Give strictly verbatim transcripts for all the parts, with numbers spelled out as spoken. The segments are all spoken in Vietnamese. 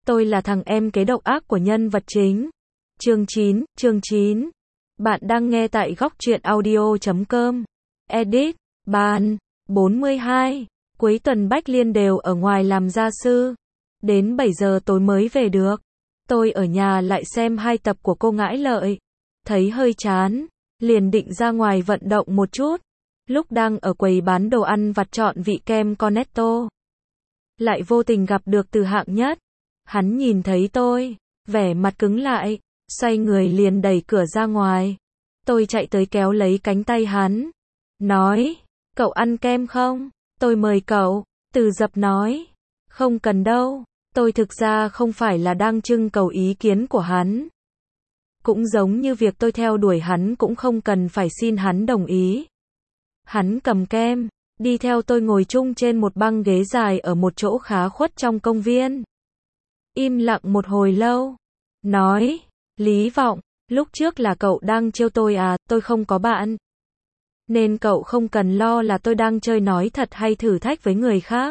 Tôi là thằng em kế độc ác của nhân vật chính. Chương chín, chương chín. Bạn đang nghe tại góc truyện audio chấm com. Edit, Bàn, bốn mươi hai. Cuối tuần Bách Liên đều ở ngoài làm gia sư. Đến bảy giờ tối mới về được. Tôi ở nhà lại xem hai tập của Cô Ngãi Lợi. Thấy hơi chán, liền định ra ngoài vận động một chút. Lúc đang ở quầy bán đồ ăn vặt chọn vị kem Cornetto, lại vô tình gặp được Từ Hạng Nhất. Hắn nhìn thấy tôi, vẻ mặt cứng lại, xoay người liền đẩy cửa ra ngoài. Tôi chạy tới kéo lấy cánh tay hắn, nói, cậu ăn kem không? Tôi mời cậu. Từ Dập nói, không cần đâu. Tôi thực ra không phải là đang trưng cầu ý kiến của hắn. Cũng giống như việc tôi theo đuổi hắn cũng không cần phải xin hắn đồng ý. Hắn cầm kem, đi theo tôi ngồi chung trên một băng ghế dài ở một chỗ khá khuất trong công viên. Im lặng một hồi lâu, nói, Lý Vọng, lúc trước là cậu đang trêu tôi à, tôi không có bạn. Nên cậu không cần lo là tôi đang chơi nói thật hay thử thách với người khác.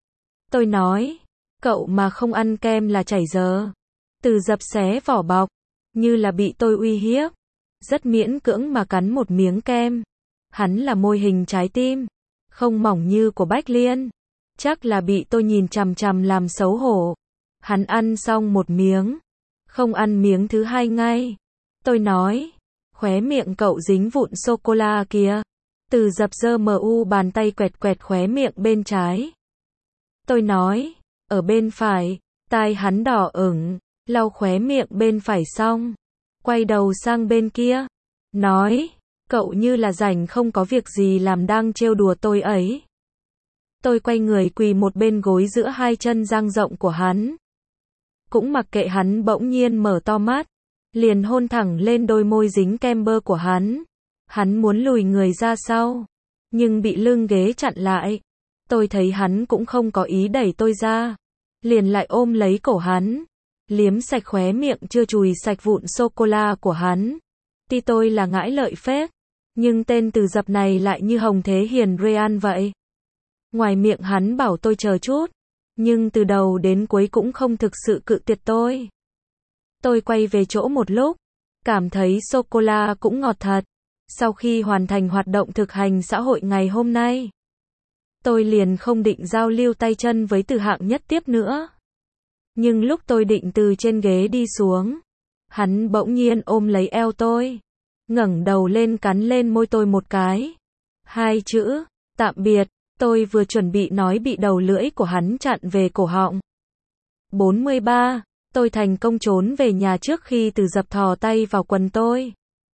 Tôi nói, cậu mà không ăn kem là chảy giờ. Từ Dập xé vỏ bọc, như là bị tôi uy hiếp. Rất miễn cưỡng mà cắn một miếng kem. Hắn là môi hình trái tim, không mỏng như của Bách Liên. Chắc là bị tôi nhìn chằm chằm làm xấu hổ. Hắn ăn xong một miếng, không ăn miếng thứ hai ngay. Tôi nói, khóe miệng cậu dính vụn sô-cô-la kìa. Từ Dập giơ mu bàn tay quẹt quẹt khóe miệng bên trái. Tôi nói, ở bên phải. Tai hắn đỏ ửng, lau khóe miệng bên phải xong, quay đầu sang bên kia, nói, cậu như là rảnh không có việc gì làm đang trêu đùa tôi ấy. Tôi quay người quỳ một bên gối giữa hai chân dang rộng của hắn. Cũng mặc kệ hắn bỗng nhiên mở to mắt, liền hôn thẳng lên đôi môi dính kem bơ của hắn. Hắn muốn lùi người ra sau, nhưng bị lưng ghế chặn lại. Tôi thấy hắn cũng không có ý đẩy tôi ra, liền lại ôm lấy cổ hắn, liếm sạch khóe miệng chưa chùi sạch vụn sô-cô-la của hắn. Tuy tôi là Ngãi Lợi phết, nhưng tên Từ Dập này lại như Hồng Thế Hiền Ryan vậy. Ngoài miệng hắn bảo tôi chờ chút, nhưng từ đầu đến cuối cũng không thực sự cự tuyệt tôi. Tôi quay về chỗ một lúc, cảm thấy sô-cô-la cũng ngọt thật. Sau khi hoàn thành hoạt động thực hành xã hội ngày hôm nay, tôi liền không định giao lưu tay chân với Từ Hạng Nhất tiếp nữa. Nhưng lúc tôi định từ trên ghế đi xuống, hắn bỗng nhiên ôm lấy eo tôi, ngẩng đầu lên cắn lên môi tôi một cái. Hai chữ, tạm biệt. Tôi vừa chuẩn bị nói bị đầu lưỡi của hắn chặn về cổ họng. bốn mươi ba. Tôi thành công trốn về nhà trước khi Từ Dập thò tay vào quần tôi.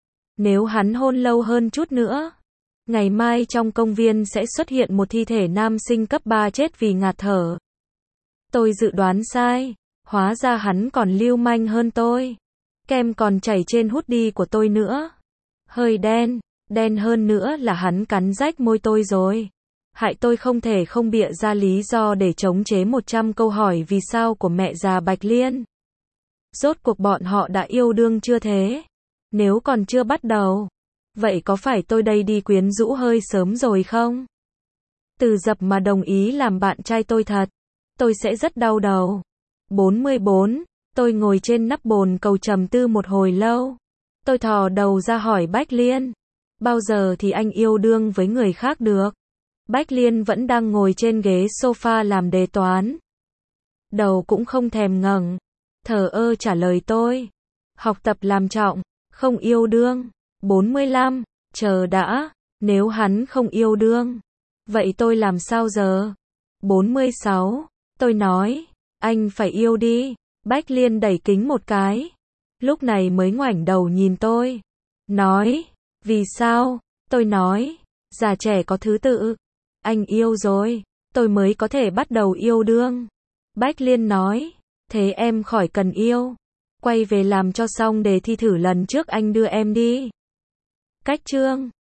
Nếu hắn hôn lâu hơn chút nữa, ngày mai trong công viên sẽ xuất hiện một thi thể nam sinh cấp ba chết vì ngạt thở. Tôi dự đoán sai, hóa ra hắn còn lưu manh hơn tôi. Kem còn chảy trên hoodie của tôi nữa. Hơi đen, đen hơn nữa là hắn cắn rách môi tôi rồi. Hại tôi không thể không bịa ra lý do để chống chế một trăm câu hỏi vì sao của mẹ già Bạch Liên. Rốt cuộc bọn họ đã yêu đương chưa thế? Nếu còn chưa bắt đầu, vậy có phải tôi đây đi quyến rũ hơi sớm rồi không? Từ Dập mà đồng ý làm bạn trai tôi thật, tôi sẽ rất đau đầu. bốn mươi bốn. Tôi ngồi trên nắp bồn cầu trầm tư một hồi lâu. Tôi thò đầu ra hỏi Bách Liên, bao giờ thì anh yêu đương với người khác được? Bách Liên vẫn đang ngồi trên ghế sofa làm đề toán. Đầu cũng không thèm ngẩng, thờ ơ trả lời tôi. Học tập làm trọng, không yêu đương. bốn mươi lăm. Chờ đã, nếu hắn không yêu đương, vậy tôi làm sao giờ? bốn mươi sáu. Tôi nói, anh phải yêu đi. Bách Liên đẩy kính một cái, lúc này mới ngoảnh đầu nhìn tôi, nói, vì sao? Tôi nói, già trẻ có thứ tự. Anh yêu rồi, tôi mới có thể bắt đầu yêu đương. Bách Liên nói, thế em khỏi cần yêu. Quay về làm cho xong đề thi thử lần trước anh đưa em đi. Cách chương.